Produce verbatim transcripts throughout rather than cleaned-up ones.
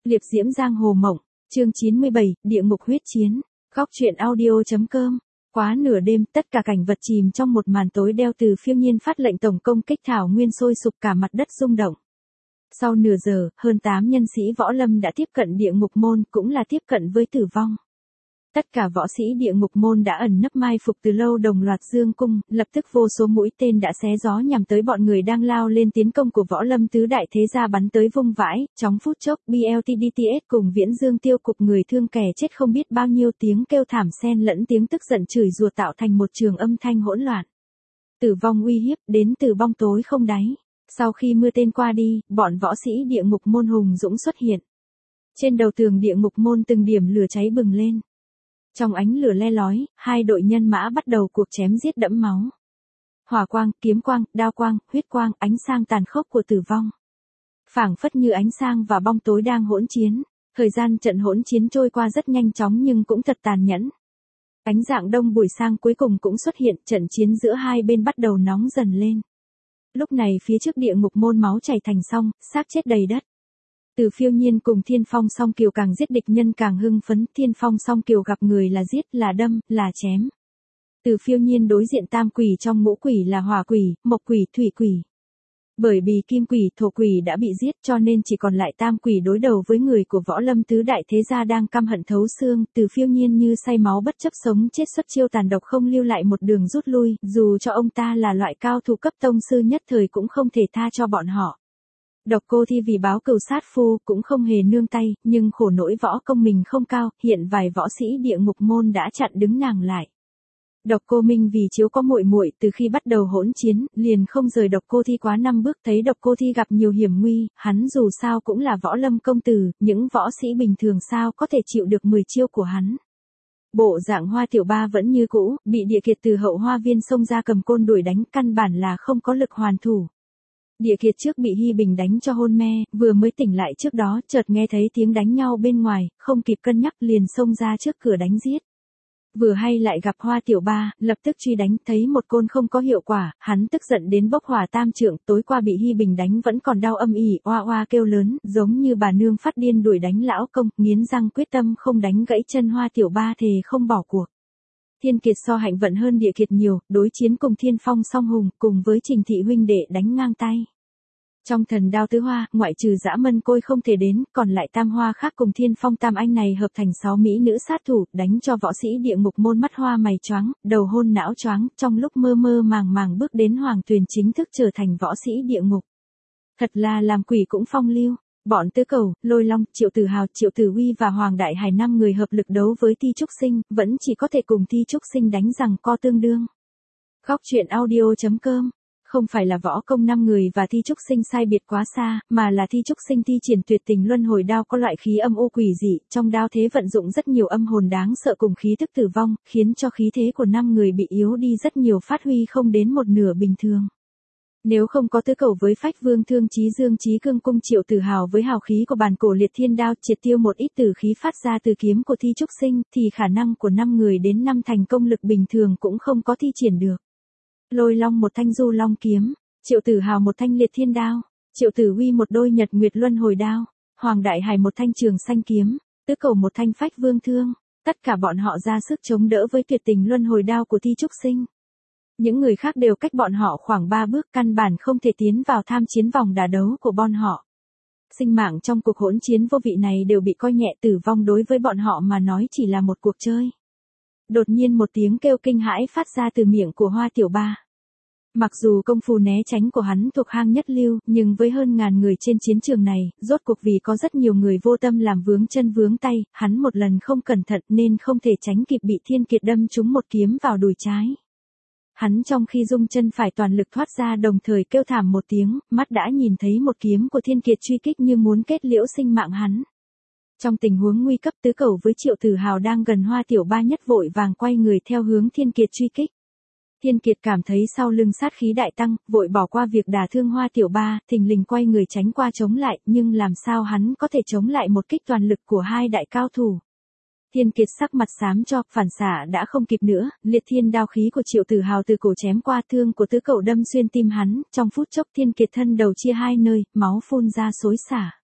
Liệp diễm giang hồ mộng, chương chín mươi bảy, địa ngục huyết chiến. Góc truyện audio.com. Quá nửa đêm, tất cả cảnh vật chìm trong một màn tối đeo. Từ Phiêu Nhiên phát lệnh tổng công kích thảo nguyên sôi sục, cả mặt đất rung động. Sau nửa giờ, hơn tám nhân sĩ võ lâm đã tiếp cận địa ngục môn, cũng là tiếp cận với tử vong. Tất cả võ sĩ địa ngục môn đã ẩn nấp mai phục từ lâu, đồng loạt dương cung, lập tức vô số mũi tên đã xé gió nhằm tới bọn người đang lao lên tiến công của võ lâm tứ đại thế gia, bắn tới vung vãi, trong phút chốc. bê lờ tê đê tê ét cùng Viễn Dương tiêu cục, người thương kẻ chết không biết bao nhiêu, tiếng kêu thảm xen lẫn tiếng tức giận chửi rủa tạo thành một trường âm thanh hỗn loạn. Tử vong uy hiếp đến từ bóng tối không đáy. Sau khi mưa tên qua đi, bọn võ sĩ địa ngục môn hùng dũng xuất hiện. Trên đầu tường địa ngục môn từng điểm lửa cháy bừng lên. Trong ánh lửa le lói, hai đội nhân mã bắt đầu cuộc chém giết đẫm máu. Hỏa quang, kiếm quang, đao quang, huyết quang, ánh sang tàn khốc của tử vong. Phảng phất như ánh sang và bóng tối đang hỗn chiến. Thời gian trận hỗn chiến trôi qua rất nhanh chóng nhưng cũng thật tàn nhẫn. Ánh dạng đông buổi sang cuối cùng cũng xuất hiện, trận chiến giữa hai bên bắt đầu nóng dần lên. Lúc này phía trước địa ngục môn máu chảy thành sông, xác chết đầy đất. Từ Phiêu Nhiên cùng Thiên Phong Song Kiều càng giết địch nhân càng hưng phấn. Thiên Phong Song Kiều gặp người là giết, là đâm, là chém. Từ Phiêu Nhiên đối diện tam quỷ trong ngũ quỷ là hỏa quỷ, mộc quỷ, thủy quỷ. Bởi vì kim quỷ, thổ quỷ đã bị giết cho nên chỉ còn lại tam quỷ đối đầu với người của võ lâm tứ đại thế gia đang căm hận thấu xương. Từ Phiêu Nhiên như say máu bất chấp sống chết, xuất chiêu tàn độc không lưu lại một đường rút lui, dù cho ông ta là loại cao thủ cấp tông sư nhất thời cũng không thể tha cho bọn họ. Độc Cô Thi vì báo cừu sát phu cũng không hề nương tay, nhưng khổ nỗi võ công mình không cao, hiện vài võ sĩ địa ngục môn đã chặn đứng nàng lại. Độc Cô Minh vì chiếu có muội muội, từ khi bắt đầu hỗn chiến, liền không rời Độc Cô Thi quá năm bước. Thấy Độc Cô Thi gặp nhiều hiểm nguy, hắn dù sao cũng là võ lâm công tử, những võ sĩ bình thường sao có thể chịu được mười chiêu của hắn. Bộ dạng Hoa Tiểu Ba vẫn như cũ, bị Địa Kiệt từ hậu hoa viên xông ra cầm côn đuổi đánh, căn bản là không có lực hoàn thủ. Địa Kiệt trước bị Hi Bình đánh cho hôn mê, vừa mới tỉnh lại trước đó, chợt nghe thấy tiếng đánh nhau bên ngoài, không kịp cân nhắc liền xông ra trước cửa đánh giết. Vừa hay lại gặp Hoa Tiểu Ba, lập tức truy đánh, thấy một côn không có hiệu quả, hắn tức giận đến bốc hỏa tam trượng. Tối qua bị Hi Bình đánh vẫn còn đau âm ỉ, oa oa kêu lớn, giống như bà nương phát điên đuổi đánh lão công, nghiến răng quyết tâm không đánh gãy chân Hoa Tiểu Ba, thề không bỏ cuộc. Thiên Kiệt so hạnh vận hơn Địa Kiệt nhiều, đối chiến cùng Thiên Phong Song Hùng, cùng với Trình Thị huynh đệ đánh ngang tay. Trong Thần Đao Tứ Hoa, ngoại trừ Dã Mân Côi không thể đến, còn lại tam hoa khác cùng Thiên Phong Tam Anh này hợp thành sáu mỹ nữ sát thủ, đánh cho võ sĩ địa ngục môn mắt hoa mày choáng, đầu hôn não choáng, trong lúc mơ mơ màng màng bước đến Hoàng Tuyền chính thức trở thành võ sĩ địa ngục. Thật là làm quỷ cũng phong lưu. Bọn Tứ Cầu, Lôi Long, Triệu Tử Hào, Triệu Tử Uy và Hoàng Đại Hải năm người hợp lực đấu với Ti Trúc Sinh, vẫn chỉ có thể cùng Ti Trúc Sinh đánh rằng co tương đương. Góc truyện audio.com. Không phải là võ công năm người và Ti Trúc Sinh sai biệt quá xa, mà là Ti Trúc Sinh thi triển tuyệt tình luân hồi đao có loại khí âm u quỷ dị, trong đao thế vận dụng rất nhiều âm hồn đáng sợ cùng khí tức tử vong, khiến cho khí thế của năm người bị yếu đi rất nhiều, phát huy không đến một nửa bình thường. Nếu không có Tứ Cầu với Phách Vương Thương Chí Dương Chí Cương Cung, Triệu Tử Hào với hào khí của bản cổ liệt thiên đao triệt tiêu một ít tử khí phát ra từ kiếm của Ti Trúc Sinh, thì khả năng của năm người đến năm thành công lực bình thường cũng không có thi triển được. Lôi Long một thanh du long kiếm, Triệu Tử Hào một thanh liệt thiên đao, Triệu Tử Uy một đôi nhật nguyệt luân hồi đao, Hoàng Đại Hải một thanh trường xanh kiếm, Tứ Cầu một thanh Phách Vương Thương, tất cả bọn họ ra sức chống đỡ với tuyệt tình luân hồi đao của Ti Trúc Sinh. Những người khác đều cách bọn họ khoảng ba bước, căn bản không thể tiến vào tham chiến vòng đả đấu của bọn họ. Sinh mạng trong cuộc hỗn chiến vô vị này đều bị coi nhẹ, tử vong đối với bọn họ mà nói chỉ là một cuộc chơi. Đột nhiên một tiếng kêu kinh hãi phát ra từ miệng của Hoa Tiểu Ba. Mặc dù công phu né tránh của hắn thuộc hang nhất lưu, nhưng với hơn ngàn người trên chiến trường này, rốt cuộc vì có rất nhiều người vô tâm làm vướng chân vướng tay, hắn một lần không cẩn thận nên không thể tránh kịp bị Thiên Kiệt đâm trúng một kiếm vào đùi trái. Hắn trong khi dung chân phải toàn lực thoát ra đồng thời kêu thảm một tiếng, mắt đã nhìn thấy một kiếm của Thiên Kiệt truy kích như muốn kết liễu sinh mạng hắn. Trong tình huống nguy cấp, Tứ Cầu với Triệu Tử Hào đang gần Hoa Tiểu Ba nhất vội vàng quay người theo hướng Thiên Kiệt truy kích. Thiên Kiệt cảm thấy sau lưng sát khí đại tăng, vội bỏ qua việc đả thương Hoa Tiểu Ba, thình lình quay người tránh qua chống lại, nhưng làm sao hắn có thể chống lại một kích toàn lực của hai đại cao thủ. Thiên Kiệt sắc mặt xám cho, phản xạ đã không kịp nữa, liệt thiên đao khí của Triệu Tử Hào từ cổ chém qua, thương của Tứ Cầu đâm xuyên tim hắn, trong phút chốc Thiên Kiệt thân đầu chia hai nơi, máu phun ra xối xả.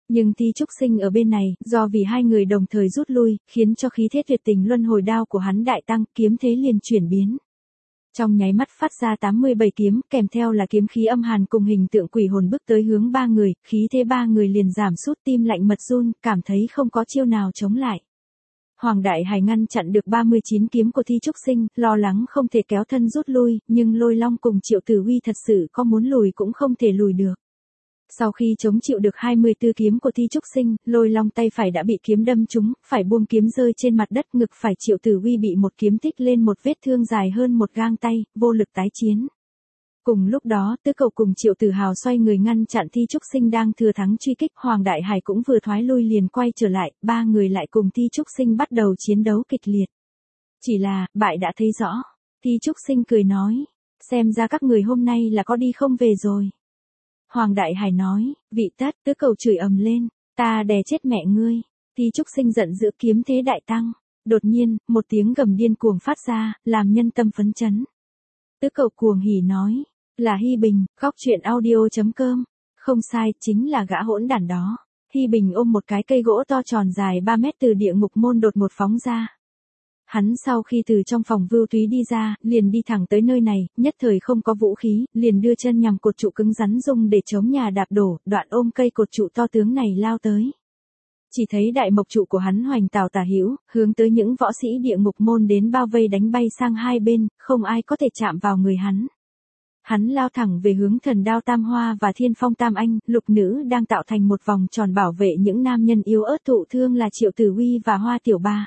Nhưng Thi Trúc Sinh ở bên này, do vì hai người đồng thời rút lui, khiến cho khí thế tuyệt tình luân hồi đao của hắn đại tăng, kiếm thế liền chuyển biến. Trong nháy mắt phát ra tám mươi bảy kiếm, kèm theo là kiếm khí âm hàn cùng hình tượng quỷ hồn bước tới hướng ba người, khí thế ba người liền giảm sút, tim lạnh mật run, cảm thấy không có chiêu nào chống lại. Hoàng Đại Hải ngăn chặn được ba mươi chín kiếm của Thi Trúc Sinh, lo lắng không thể kéo thân rút lui, nhưng Lôi Long cùng Triệu Tử Huy thật sự có muốn lùi cũng không thể lùi được. Sau khi chống chịu được hai mươi tư kiếm của Thi Trúc Sinh, Lôi Long tay phải đã bị kiếm đâm trúng, phải buông kiếm rơi trên mặt đất, ngực phải Triệu Tử Huy bị một kiếm tích lên một vết thương dài hơn một gang tay, vô lực tái chiến. Cùng lúc đó, Tứ Cầu cùng Triệu Tử Hào xoay người ngăn chặn Thi Trúc Sinh đang thừa thắng truy kích, Hoàng Đại Hải cũng vừa thoái lui liền quay trở lại, ba người lại cùng Thi Trúc Sinh bắt đầu chiến đấu kịch liệt. Chỉ là, bại đã thấy rõ. Thi Trúc Sinh cười nói, xem ra các người hôm nay là có đi không về rồi. Hoàng Đại Hải nói, vị tất. Tứ Cầu chửi ầm lên, ta đè chết mẹ ngươi. Thi Trúc Sinh giận dữ, kiếm thế đại tăng. Đột nhiên, một tiếng gầm điên cuồng phát ra, làm nhân tâm phấn chấn. Tứ Cầu cuồng hỉ nói, là Hi Bình, góc truyện audio chấm com. Không sai, chính là gã hỗn đản đó. Hi Bình ôm một cái cây gỗ to tròn dài ba mét từ địa ngục môn đột ngột phóng ra. Hắn sau khi từ trong phòng Vưu Túy đi ra, liền đi thẳng tới nơi này, nhất thời không có vũ khí, liền đưa chân nhằm cột trụ cứng rắn dùng để chống nhà đạp đổ, đoạn ôm cây cột trụ to tướng này lao tới. Chỉ thấy đại mộc trụ của hắn hoành tào tả hữu, hướng tới những võ sĩ địa ngục môn đến bao vây đánh bay sang hai bên, không ai có thể chạm vào người hắn. Hắn lao thẳng về hướng Thần Đao Tam Hoa và Thiên Phong Tam Anh, lục nữ đang tạo thành một vòng tròn bảo vệ những nam nhân yếu ớt thụ thương là Triệu Tử Huy và Hoa Tiểu Ba.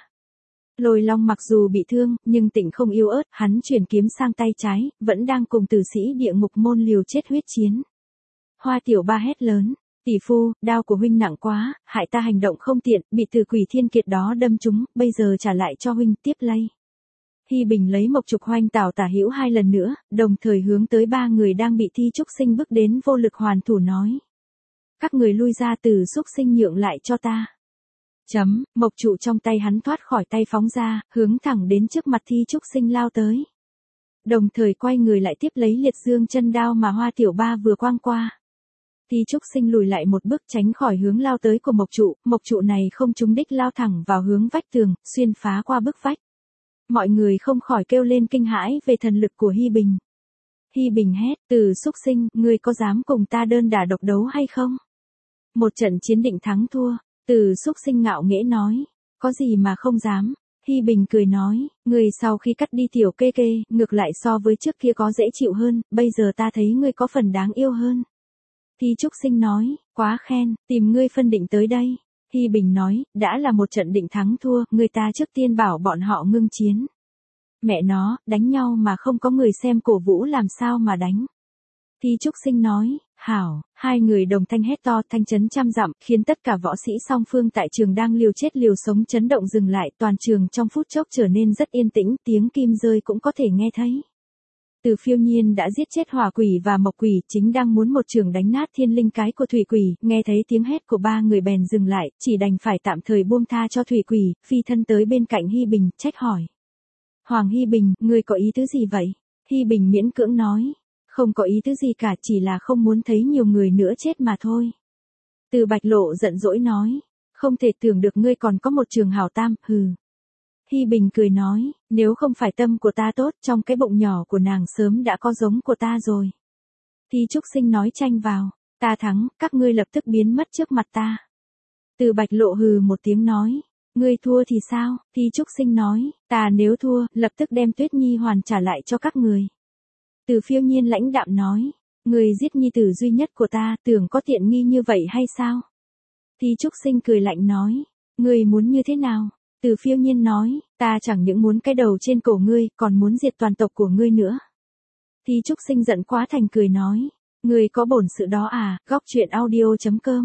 Lôi Long mặc dù bị thương, nhưng Tịnh không yếu ớt, hắn chuyển kiếm sang tay trái, vẫn đang cùng tử sĩ địa ngục môn liều chết huyết chiến. Hoa Tiểu Ba hét lớn, tỷ phu, đao của huynh nặng quá, hại ta hành động không tiện, bị Tử Quỷ Thiên Kiệt đó đâm trúng, bây giờ trả lại cho huynh, tiếp lây. Hi Bình lấy mộc trục hoành tảo tả hữu hai lần nữa, đồng thời hướng tới ba người đang bị Thi Trúc Sinh bước đến vô lực hoàn thủ nói. Các người lui ra, Từ Xúc Sinh nhượng lại cho ta. Chấm, mộc trụ trong tay hắn thoát khỏi tay phóng ra, hướng thẳng đến trước mặt Thi Trúc Sinh lao tới. Đồng thời quay người lại tiếp lấy liệt dương chân đao mà Hoa Tiểu Ba vừa quang qua. Thi Trúc Sinh lùi lại một bước tránh khỏi hướng lao tới của mộc trụ, mộc trụ này không trúng đích lao thẳng vào hướng vách tường, xuyên phá qua bức vách. Mọi người không khỏi kêu lên kinh hãi về thần lực của Hi Bình. Hi Bình hét, Từ Xúc Sinh, ngươi có dám cùng ta đơn đả độc đấu hay không? Một trận chiến định thắng thua, Từ Xúc Sinh ngạo nghễ nói, có gì mà không dám. Hi Bình cười nói, ngươi sau khi cắt đi tiểu kê kê, ngược lại so với trước kia có dễ chịu hơn, bây giờ ta thấy ngươi có phần đáng yêu hơn. Thi Trúc Sinh nói, quá khen, tìm ngươi phân định tới đây. Hi Bình nói, đã là một trận định thắng thua, người ta trước tiên bảo bọn họ ngưng chiến. Mẹ nó, đánh nhau mà không có người xem cổ vũ làm sao mà đánh. Thi Trúc Sinh nói, hảo, hai người đồng thanh hét to, thanh chấn trăm dặm, khiến tất cả võ sĩ song phương tại trường đang liều chết liều sống chấn động dừng lại, toàn trường trong phút chốc trở nên rất yên tĩnh, tiếng kim rơi cũng có thể nghe thấy. Từ Phiêu Nhiên đã giết chết hỏa quỷ và mộc quỷ, chính đang muốn một trường đánh nát thiên linh cái của thủy quỷ, nghe thấy tiếng hét của ba người bèn dừng lại, chỉ đành phải tạm thời buông tha cho thủy quỷ, phi thân tới bên cạnh Hi Bình, trách hỏi. Hoàng Hi Bình, ngươi có ý tứ gì vậy? Hi Bình miễn cưỡng nói, không có ý tứ gì cả, chỉ là không muốn thấy nhiều người nữa chết mà thôi. Từ Bạch Lộ giận dỗi nói, không thể tưởng được ngươi còn có một trường hảo tam, hừ. Hi Bình cười nói, nếu không phải tâm của ta tốt, trong cái bụng nhỏ của nàng sớm đã có giống của ta rồi. Thi Trúc Sinh nói tranh vào, ta thắng, các ngươi lập tức biến mất trước mặt ta. Từ Bạch Lộ hừ một tiếng nói, ngươi thua thì sao? Thi Trúc Sinh nói, ta nếu thua, lập tức đem Tuyết Nhi hoàn trả lại cho các người. Từ Phiêu Nhiên lãnh đạm nói, ngươi giết nhi tử duy nhất của ta, tưởng có tiện nghi như vậy hay sao? Thi Trúc Sinh cười lạnh nói, ngươi muốn như thế nào? Từ Phiêu Nhiên nói, ta chẳng những muốn cái đầu trên cổ ngươi, còn muốn diệt toàn tộc của ngươi nữa. Thi Trúc Sinh giận quá thành cười nói, ngươi có bổn sự đó à, góc truyện audio chấm com.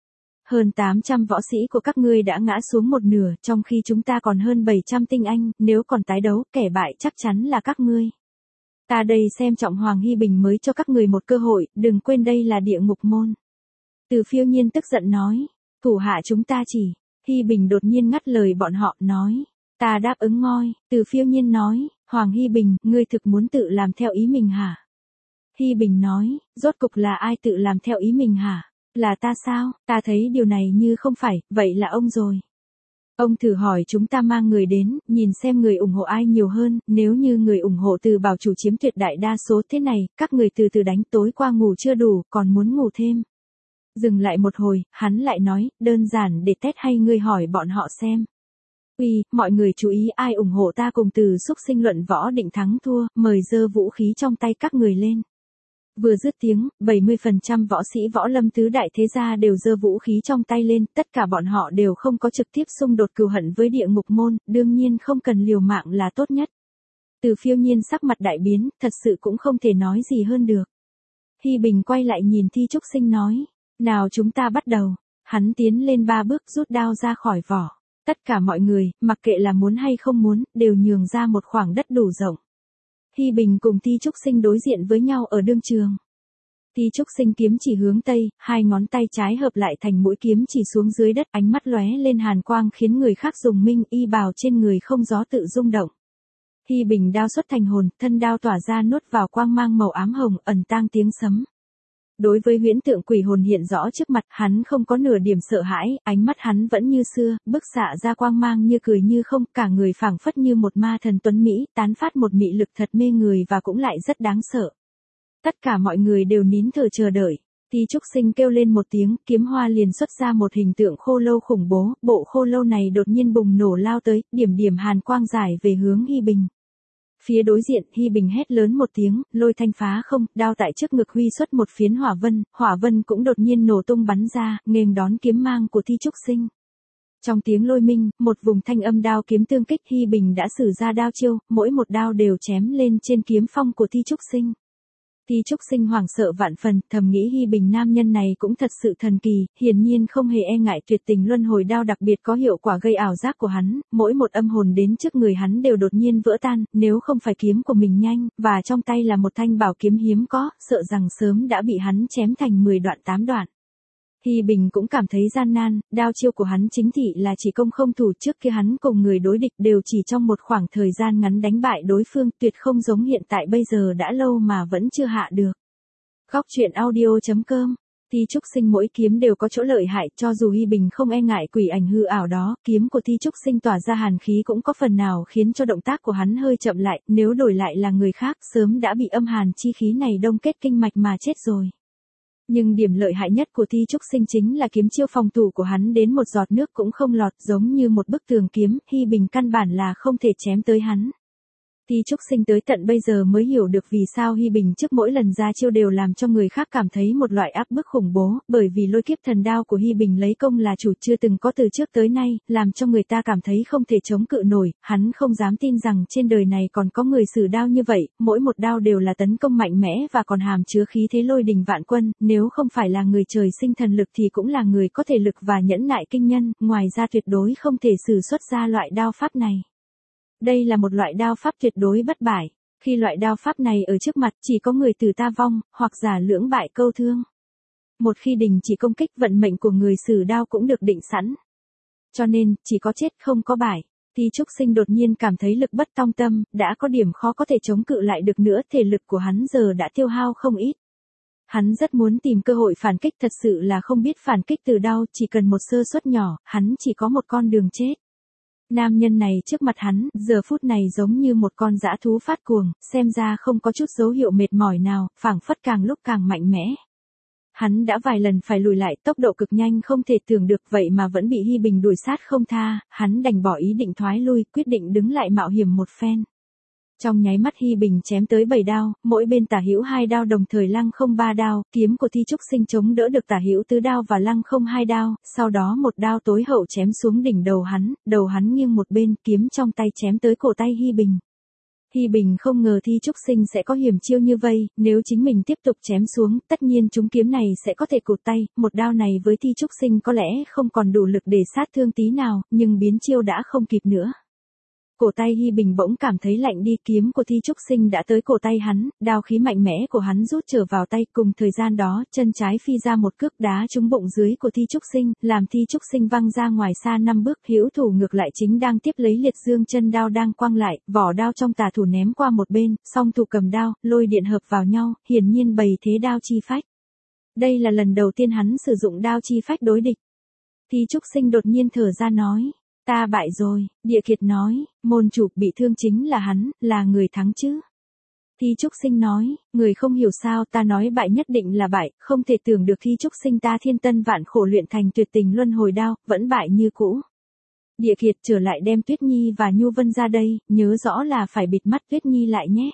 Hơn tám trăm võ sĩ của các ngươi đã ngã xuống một nửa, trong khi chúng ta còn hơn bảy trăm tinh anh, nếu còn tái đấu, kẻ bại chắc chắn là các ngươi. Ta đây xem trọng Hoàng Hi Bình mới cho các người một cơ hội, đừng quên đây là địa ngục môn. Từ Phiêu Nhiên tức giận nói, thủ hạ chúng ta chỉ. Hi Bình đột nhiên ngắt lời bọn họ, nói, ta đáp ứng ngoi. Từ Phiêu Nhiên nói, Hoàng Hi Bình, ngươi thực muốn tự làm theo ý mình hả? Hi Bình nói, rốt cục là ai tự làm theo ý mình hả? Là ta sao, ta thấy điều này như không phải, vậy là ông rồi. Ông thử hỏi chúng ta mang người đến, nhìn xem người ủng hộ ai nhiều hơn, nếu như người ủng hộ Từ Bảo chủ chiếm tuyệt đại đa số thế này, các người từ từ đánh, tối qua ngủ chưa đủ, còn muốn ngủ thêm. Dừng lại một hồi, hắn lại nói, đơn giản để test hay ngươi hỏi bọn họ xem. Uy, mọi người chú ý ai ủng hộ ta cùng Từ xúc sinh luận võ định thắng thua, mời giơ vũ khí trong tay các người lên. Vừa dứt tiếng, bảy mươi phần trăm võ sĩ võ lâm tứ đại thế gia đều giơ vũ khí trong tay lên, tất cả bọn họ đều không có trực tiếp xung đột cừu hận với địa ngục môn, đương nhiên không cần liều mạng là tốt nhất. Từ Phiêu Nhiên sắc mặt đại biến, thật sự cũng không thể nói gì hơn được. Hi Bình quay lại nhìn Thi Trúc Sinh nói, nào chúng ta bắt đầu. Hắn tiến lên ba bước rút đao ra khỏi vỏ. Tất cả mọi người, mặc kệ là muốn hay không muốn, đều nhường ra một khoảng đất đủ rộng. Hi Bình cùng Thi Trúc Sinh đối diện với nhau ở đương trường. Thi Trúc Sinh kiếm chỉ hướng tây, hai ngón tay trái hợp lại thành mũi kiếm chỉ xuống dưới đất, ánh mắt lóe lên hàn quang khiến người khác dùng minh, y bào trên người không gió tự rung động. Hi Bình đao xuất thành hồn, thân đao tỏa ra nuốt vào quang mang màu ám hồng, ẩn tang tiếng sấm. Đối với huyễn tượng quỷ hồn hiện rõ trước mặt, hắn không có nửa điểm sợ hãi, ánh mắt hắn vẫn như xưa, bức xạ ra quang mang như cười như không, cả người phảng phất như một ma thần tuấn mỹ, tán phát một mị lực thật mê người và cũng lại rất đáng sợ. Tất cả mọi người đều nín thở chờ đợi. Thi Trúc Sinh kêu lên một tiếng, kiếm hoa liền xuất ra một hình tượng khô lâu khủng bố, bộ khô lâu này đột nhiên bùng nổ lao tới, điểm điểm hàn quang giải về hướng Hi Bình. Phía đối diện, Hi Bình hét lớn một tiếng, lôi thanh phá không, đao tại trước ngực huy xuất một phiến hỏa vân, hỏa vân cũng đột nhiên nổ tung bắn ra, nghênh đón kiếm mang của Thi Trúc Sinh. Trong tiếng lôi minh, một vùng thanh âm đao kiếm tương kích, Hi Bình đã sử ra đao chiêu, mỗi một đao đều chém lên trên kiếm phong của Thi Trúc Sinh. Thi Trúc Sinh hoảng sợ vạn phần, thầm nghĩ Hi Bình nam nhân này cũng thật sự thần kỳ, hiển nhiên không hề e ngại tuyệt tình luân hồi đao đặc biệt có hiệu quả gây ảo giác của hắn, mỗi một âm hồn đến trước người hắn đều đột nhiên vỡ tan, nếu không phải kiếm của mình nhanh, và trong tay là một thanh bảo kiếm hiếm có, sợ rằng sớm đã bị hắn chém thành mười đoạn tám đoạn. Hi Bình cũng cảm thấy gian nan, đao chiêu của hắn chính thị là chỉ công không thủ, trước kia hắn cùng người đối địch đều chỉ trong một khoảng thời gian ngắn đánh bại đối phương, tuyệt không giống hiện tại bây giờ đã lâu mà vẫn chưa hạ được. Góc truyện audio chấm com. Thi Trúc Sinh mỗi kiếm đều có chỗ lợi hại, cho dù Hi Bình không e ngại quỷ ảnh hư ảo đó, kiếm của Thi Trúc Sinh tỏa ra hàn khí cũng có phần nào khiến cho động tác của hắn hơi chậm lại, nếu đổi lại là người khác sớm đã bị âm hàn chi khí này đông kết kinh mạch mà chết rồi. Nhưng điểm lợi hại nhất của Thi Trúc Sinh chính là kiếm chiêu phòng thủ của hắn đến một giọt nước cũng không lọt, giống như một bức tường kiếm, Hi Bình căn bản là không thể chém tới hắn. Thi Trúc Sinh tới tận bây giờ mới hiểu được vì sao Hi Bình trước mỗi lần ra chiêu đều làm cho người khác cảm thấy một loại áp bức khủng bố, bởi vì lôi kiếp thần đao của Hi Bình lấy công là chủ chưa từng có từ trước tới nay, làm cho người ta cảm thấy không thể chống cự nổi, hắn không dám tin rằng trên đời này còn có người sử đao như vậy, mỗi một đao đều là tấn công mạnh mẽ và còn hàm chứa khí thế lôi đình vạn quân, nếu không phải là người trời sinh thần lực thì cũng là người có thể lực và nhẫn nại kinh nhân, ngoài ra tuyệt đối không thể sử xuất ra loại đao pháp này. Đây là một loại đao pháp tuyệt đối bất bại, khi loại đao pháp này ở trước mặt chỉ có người từ ta vong, hoặc giả lưỡng bại câu thương. Một khi đình chỉ công kích vận mệnh của người sử đao cũng được định sẵn. Cho nên, chỉ có chết không có bại. Thi Trúc Sinh đột nhiên cảm thấy lực bất tòng tâm, đã có điểm khó có thể chống cự lại được nữa, thể lực của hắn giờ đã tiêu hao không ít. Hắn rất muốn tìm cơ hội phản kích, thật sự là không biết phản kích từ đâu, chỉ cần một sơ suất nhỏ, hắn chỉ có một con đường chết. Nam nhân này trước mặt hắn, giờ phút này giống như một con dã thú phát cuồng, xem ra không có chút dấu hiệu mệt mỏi nào, phảng phất càng lúc càng mạnh mẽ. Hắn đã vài lần phải lùi lại, tốc độ cực nhanh không thể tưởng được, vậy mà vẫn bị Hi Bình đuổi sát không tha, hắn đành bỏ ý định thoái lui, quyết định đứng lại mạo hiểm một phen. Trong nháy mắt Hi Bình chém tới bảy đao, mỗi bên tả hữu hai đao đồng thời lăng không ba đao, kiếm của Thi Trúc Sinh chống đỡ được tả hữu tứ đao và lăng không hai đao, sau đó một đao tối hậu chém xuống đỉnh đầu hắn, đầu hắn nghiêng một bên, kiếm trong tay chém tới cổ tay Hi Bình. Hi Bình không ngờ Thi Trúc Sinh sẽ có hiểm chiêu như vây, nếu chính mình tiếp tục chém xuống, tất nhiên chúng kiếm này sẽ có thể cụt tay, một đao này với Thi Trúc Sinh có lẽ không còn đủ lực để sát thương tí nào, nhưng biến chiêu đã không kịp nữa. Cổ tay Hi Bình bỗng cảm thấy lạnh đi, kiếm của Thi Trúc Sinh đã tới cổ tay hắn, đao khí mạnh mẽ của hắn rút trở vào tay, cùng thời gian đó, chân trái phi ra một cước đá trúng bụng dưới của Thi Trúc Sinh, làm Thi Trúc Sinh văng ra ngoài xa năm bước, hữu thủ ngược lại chính đang tiếp lấy liệt dương chân đao đang quăng lại, vỏ đao trong tà thủ ném qua một bên, song thủ cầm đao, lôi điện hợp vào nhau, hiển nhiên bày thế đao chi phách. Đây là lần đầu tiên hắn sử dụng đao chi phách đối địch. Thi Trúc Sinh đột nhiên thở ra nói, ta bại rồi, Địa Kiệt nói, môn chủ bị thương chính là hắn, là người thắng chứ. Thi Trúc Sinh nói, người không hiểu sao ta nói bại nhất định là bại, không thể tưởng được Thi Trúc Sinh ta thiên tân vạn khổ luyện thành tuyệt tình luân hồi đao, vẫn bại như cũ. Địa Kiệt trở lại đem Tuyết Nhi và Nhu Vân ra đây, nhớ rõ là phải bịt mắt Tuyết Nhi lại nhé.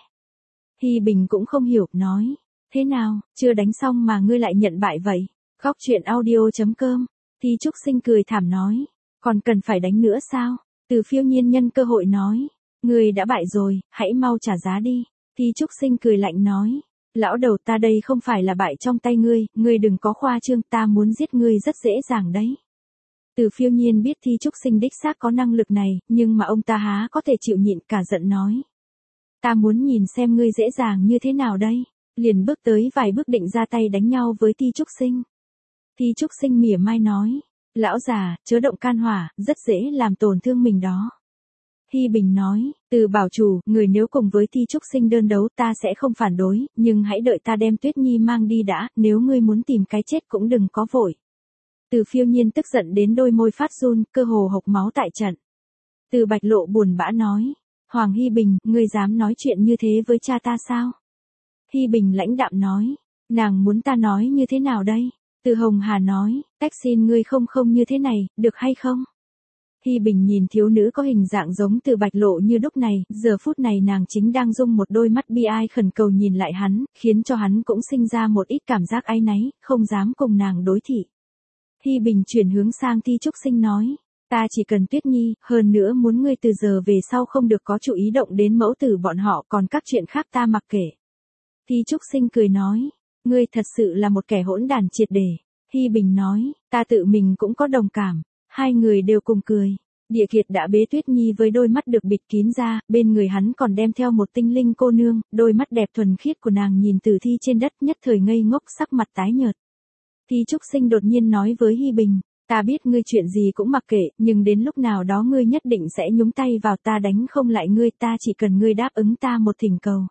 Hy Bình cũng không hiểu, nói, thế nào, chưa đánh xong mà ngươi lại nhận bại vậy. Góc truyện audio.com, Thi Trúc Sinh cười thảm nói, còn cần phải đánh nữa sao? Từ Phiêu Nhiên nhân cơ hội nói, ngươi đã bại rồi, hãy mau trả giá đi. Thi Trúc Sinh cười lạnh nói, lão đầu ta đây không phải là bại trong tay ngươi, ngươi đừng có khoa trương, ta muốn giết ngươi rất dễ dàng đấy. Từ Phiêu Nhiên biết Thi Trúc Sinh đích xác có năng lực này, nhưng mà ông ta há có thể chịu nhịn, cả giận nói, ta muốn nhìn xem ngươi dễ dàng như thế nào đây. Liền bước tới vài bước định ra tay đánh nhau với Thi Trúc Sinh. Thi Trúc Sinh mỉa mai nói, lão già, chớ động can hỏa, rất dễ làm tổn thương mình đó. Hy Bình nói, Từ bảo chủ, người nếu cùng với Thi Trúc Sinh đơn đấu ta sẽ không phản đối, nhưng hãy đợi ta đem Tuyết Nhi mang đi đã, nếu ngươi muốn tìm cái chết cũng đừng có vội. Từ Phiêu Nhiên tức giận đến đôi môi phát run, cơ hồ hộc máu tại trận. Từ Bạch Lộ buồn bã nói, Hoàng Hy Bình, ngươi dám nói chuyện như thế với cha ta sao? Hy Bình lãnh đạm nói, nàng muốn ta nói như thế nào đây? Từ Hồng Hà nói, cách xin ngươi không không như thế này, được hay không? Hy Bình nhìn thiếu nữ có hình dạng giống Từ Bạch Lộ như lúc này, giờ phút này nàng chính đang dung một đôi mắt bi ai khẩn cầu nhìn lại hắn, khiến cho hắn cũng sinh ra một ít cảm giác áy náy, không dám cùng nàng đối thị. Hy Bình chuyển hướng sang Thi Trúc Sinh nói, ta chỉ cần Tuyết Nhi, hơn nữa muốn ngươi từ giờ về sau không được có chủ ý động đến mẫu tử bọn họ, còn các chuyện khác ta mặc kệ. Thi Trúc Sinh cười nói, ngươi thật sự là một kẻ hỗn đản triệt để. Hy Bình nói, ta tự mình cũng có đồng cảm. Hai người đều cùng cười. Địa Kiệt đã bế Tuyết Nhi với đôi mắt được bịt kín ra, bên người hắn còn đem theo một tinh linh cô nương, đôi mắt đẹp thuần khiết của nàng nhìn Tử Thi trên đất nhất thời ngây ngốc, sắc mặt tái nhợt. Thi Trúc Sinh đột nhiên nói với Hy Bình, ta biết ngươi chuyện gì cũng mặc kệ, nhưng đến lúc nào đó ngươi nhất định sẽ nhúng tay vào, ta đánh không lại ngươi, ta chỉ cần ngươi đáp ứng ta một thỉnh cầu.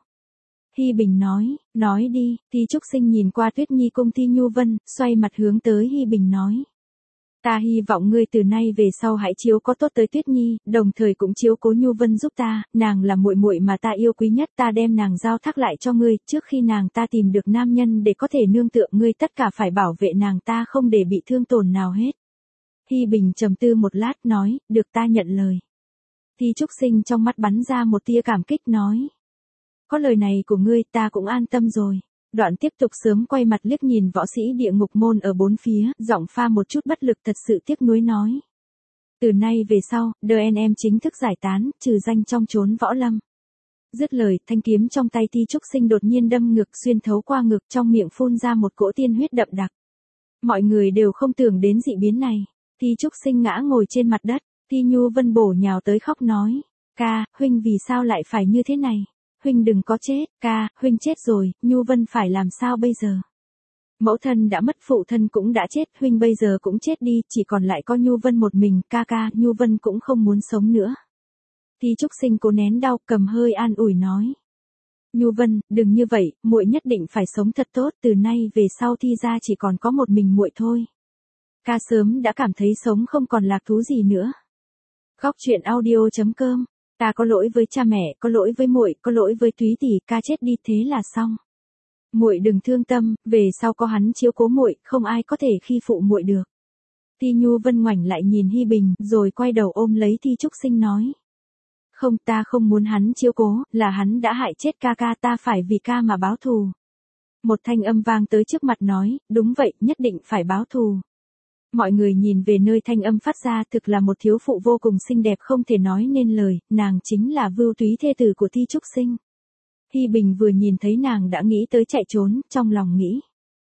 Hy Bình nói, nói đi. Thi Trúc Sinh nhìn qua Tuyết Nhi cung Thi Nhu Vân, xoay mặt hướng tới Hy Bình nói, ta hy vọng ngươi từ nay về sau hãy chiếu có tốt tới Tuyết Nhi, đồng thời cũng chiếu cố Nhu Vân giúp ta, nàng là muội muội mà ta yêu quý nhất, ta đem nàng giao thác lại cho ngươi, trước khi nàng ta tìm được nam nhân để có thể nương tựa ngươi, tất cả phải bảo vệ nàng ta không để bị thương tổn nào hết. Hy Bình trầm tư một lát nói, được, ta nhận lời. Thi Trúc Sinh trong mắt bắn ra một tia cảm kích nói, có lời này của ngươi ta cũng an tâm rồi. Đoạn tiếp tục sớm quay mặt liếc nhìn võ sĩ địa ngục môn ở bốn phía, giọng pha một chút bất lực thật sự tiếc nuối nói. Từ nay về sau, đờ en em chính thức giải tán, trừ danh trong chốn võ lâm. Dứt lời, thanh kiếm trong tay Thi Trúc Sinh đột nhiên đâm ngực xuyên thấu qua ngực, trong miệng phun ra một cỗ tiên huyết đậm đặc. Mọi người đều không tưởng đến dị biến này. Thi Trúc Sinh ngã ngồi trên mặt đất, Thi Nhu Vân bổ nhào tới khóc nói, ca, huynh vì sao lại phải như thế này? Huynh đừng có chết, ca, huynh chết rồi, Nhu Vân phải làm sao bây giờ? Mẫu thân đã mất, phụ thân cũng đã chết, huynh bây giờ cũng chết đi, chỉ còn lại có Nhu Vân một mình, ca ca, Nhu Vân cũng không muốn sống nữa. Thi Trúc Sinh cố nén đau, cầm hơi an ủi nói. Nhu Vân, đừng như vậy, muội nhất định phải sống thật tốt, từ nay về sau Thi gia chỉ còn có một mình muội thôi. Ca sớm đã cảm thấy sống không còn lạc thú gì nữa. Góc truyện audio.com, ta có lỗi với cha mẹ, có lỗi với muội, có lỗi với Túy tỷ, ca chết đi thế là xong. Muội đừng thương tâm, về sau có hắn chiếu cố muội, không ai có thể khi phụ muội được. Thi Nhu Vân ngoảnh lại nhìn Hy Bình, rồi quay đầu ôm lấy Thi Trúc Sinh nói. Không, ta không muốn hắn chiếu cố, là hắn đã hại chết ca ca, ta phải vì ca mà báo thù. Một thanh âm vang tới trước mặt nói, đúng vậy, nhất định phải báo thù. Mọi người nhìn về nơi thanh âm phát ra, thực là một thiếu phụ vô cùng xinh đẹp không thể nói nên lời, nàng chính là Vưu Túy, thê tử của Thi Trúc Sinh. Hy Bình vừa nhìn thấy nàng đã nghĩ tới chạy trốn, trong lòng nghĩ.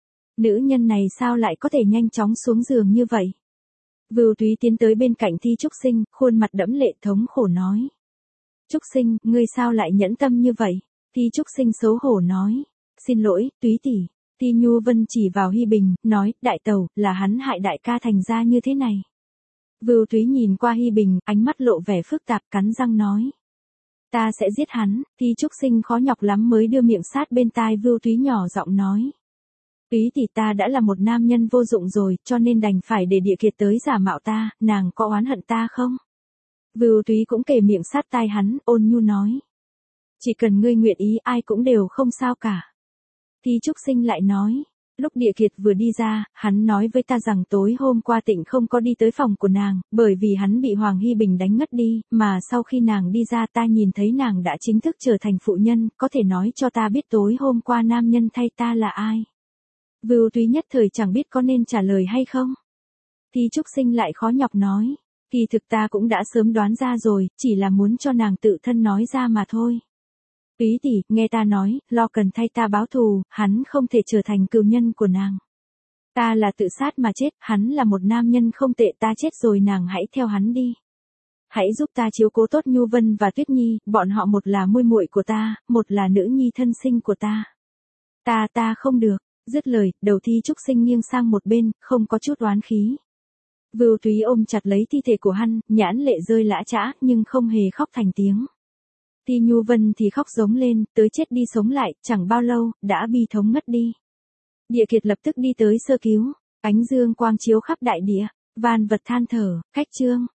Nữ nhân này sao lại có thể nhanh chóng xuống giường như vậy? Vưu Túy tiến tới bên cạnh Thi Trúc Sinh, khuôn mặt đẫm lệ thống khổ nói. Trúc Sinh, ngươi sao lại nhẫn tâm như vậy? Thi Trúc Sinh xấu hổ nói. Xin lỗi, Túy tỷ. Thi Nhu Vân chỉ vào Hy Bình, nói, đại tẩu, là hắn hại đại ca thành ra như thế này. Vưu Túy nhìn qua Hy Bình, ánh mắt lộ vẻ phức tạp, cắn răng nói. Ta sẽ giết hắn. Thi Trúc Sinh khó nhọc lắm mới đưa miệng sát bên tai Vưu Túy nhỏ giọng nói. Túy tỷ ta đã là một nam nhân vô dụng rồi, cho nên đành phải để Địa Kiệt tới giả mạo ta, nàng có oán hận ta không? Vưu Túy cũng kề miệng sát tai hắn, ôn nhu nói. Chỉ cần ngươi nguyện ý ai cũng đều không sao cả. Thi Trúc Sinh lại nói. Lúc Địa Kiệt vừa đi ra, hắn nói với ta rằng tối hôm qua Tịnh không có đi tới phòng của nàng, bởi vì hắn bị Hoàng Hy Bình đánh ngất đi, mà sau khi nàng đi ra ta nhìn thấy nàng đã chính thức trở thành phụ nhân, có thể nói cho ta biết tối hôm qua nam nhân thay ta là ai. Vưu Túy nhất thời chẳng biết có nên trả lời hay không. Thi Trúc Sinh lại khó nhọc nói. Kỳ thực ta cũng đã sớm đoán ra rồi, chỉ là muốn cho nàng tự thân nói ra mà thôi. Túy tỷ, nghe ta nói, lo cần thay ta báo thù, hắn không thể trở thành cừu nhân của nàng. Ta là tự sát mà chết, hắn là một nam nhân không tệ, ta chết rồi nàng hãy theo hắn đi. Hãy giúp ta chiếu cố tốt Nhu Vân và Tuyết Nhi, bọn họ một là muội muội của ta, một là nữ nhi thân sinh của ta. Ta ta không được, dứt lời, đầu Thi Trúc Sinh nghiêng sang một bên, không có chút oán khí. Vưu Túy ôm chặt lấy thi thể của hắn, nhãn lệ rơi lã chã, nhưng không hề khóc thành tiếng. Ti Nhu Vân thì khóc giống lên, tới chết đi sống lại, chẳng bao lâu, đã bi thống ngất đi. Địa Kiệt lập tức đi tới sơ cứu, ánh dương quang chiếu khắp đại địa, van vật than thở, khách trương.